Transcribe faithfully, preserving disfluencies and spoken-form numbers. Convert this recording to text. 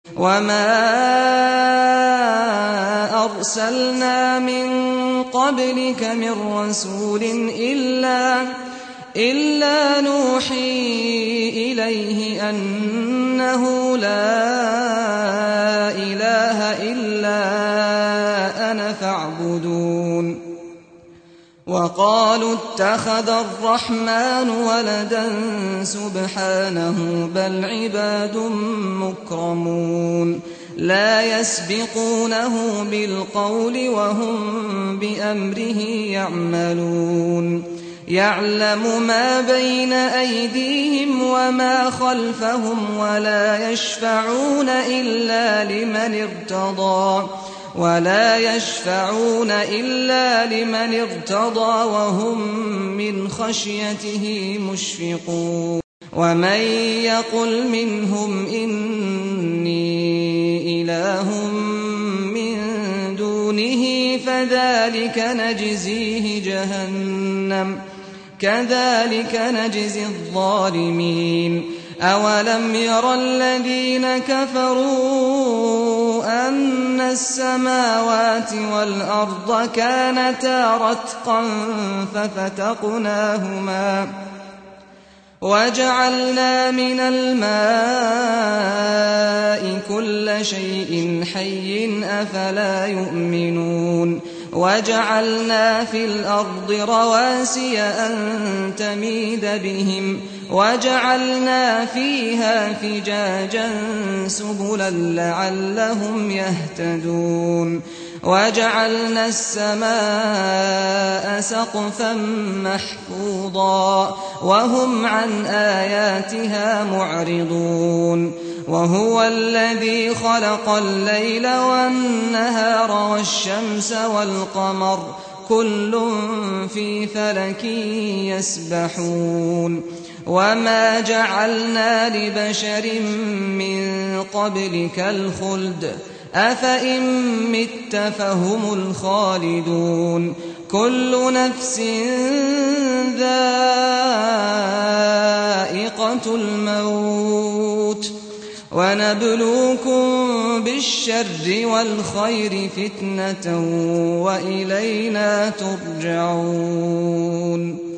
وما أرسلنا من قبلك من رسول إلا, إلا نوحي إليه أنه لا إله إلا أنا فاعبدون وقالوا اتخذ الرحمن ولدا سبحانه بل عباد مكرمون لا يسبقونه بالقول وهم بأمره يعملون يعلم ما بين أيديهم وما خلفهم ولا يشفعون إلا لمن ارتضى ولا يشفعون إلا لمن ارتضى وهم من خشيته مشفقون ومن يقل منهم إني إله من دونه فذلك نجزيه جهنم كذلك نجزي الظالمين أولم ير الذين كفروا أن السماوات والأرض كانتا رتقا ففتقناهما وجعلنا من الماء كل شيء حي أفلا يؤمنون وجعلنا في الأرض رواسي أن تميد بهم وجعلنا فيها فجاجا سبلا لعلهم يهتدون وجعلنا السماء سقفا محفوظا وهم عن آياتها معرضون وهو الذي خلق الليل والنهار والشمس والقمر كل في فلك يسبحون وما جعلنا لبشر من قبلك الخلد أفإن مت فهم الخالدون كل نفس ذائقة الموت ونبلوكم بالشر والخير فتنة وإلينا ترجعون